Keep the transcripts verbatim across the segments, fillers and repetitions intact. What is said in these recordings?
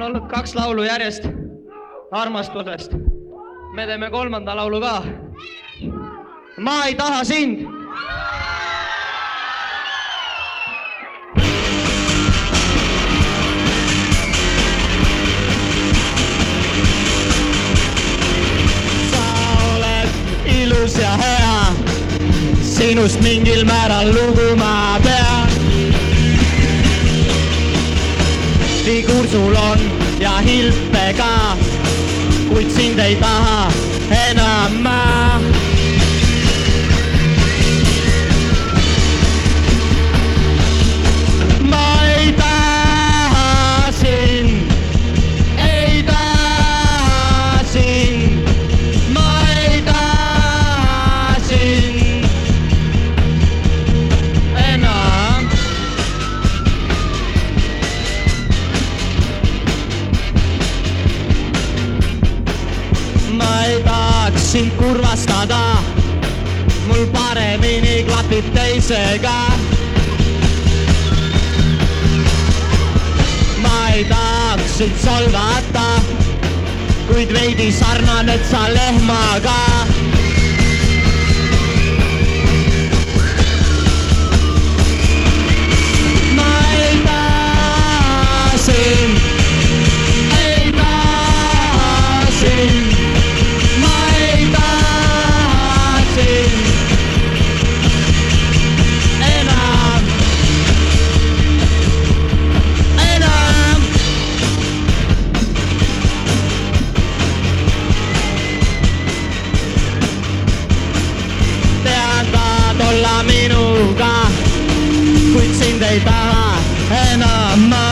olnud kaks laulu järjest armastusest. Me teeme kolmanda laulu ka. Ma ei taha sind. Sa oled ilus ja hea, sinust mingil määral lugu ma pean. Figuur sul on ja hilpe ka, kuid sind ei taha enam ma. Ma ei taha sind, ei taha sind, ma ei taha sind enam. Ma ei tahaks sind kurvastada, mul paremini klapib teisega. Ma ei tahaks sind solvata, kuid veidi sarnaned sa lehmaga. Ma ei taha sind, ei taha sind. Olla minuga, kuid sind ei taha enam ma.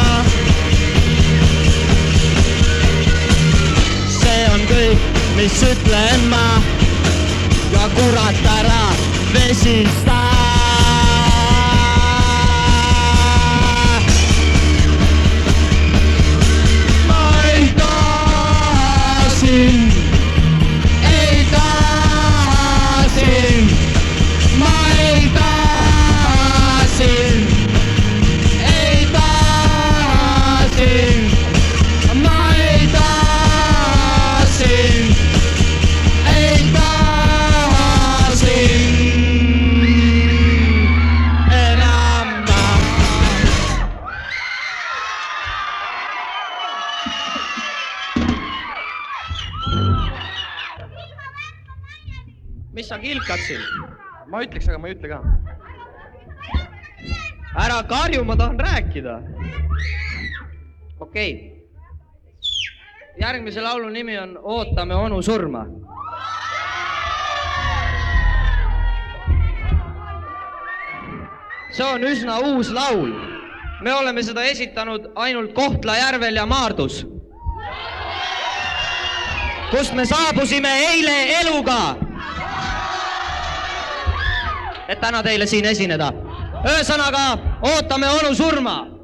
See on kõik, mis ütlen ma, ja kurat ära vesista. Ma ei taha sind, ei taha sind. Ma ei taha sind, ei taha sind, ma ei taha sind, ei taha sind enam ma. Mis sa kilkad siin? Ma ütleks, aga ma ei ütle ka. Ära karju, ma tahan rääkida. Okei. Järgmise laulu nimi on Ootame onu surma. See on üsna uus laul. Me oleme seda esitanud ainult Kohtla-Järvel ja Maardus, kust me saabusime eile eluga, et täna teile siin esineda. Ühesõnaga, ootame onu surma.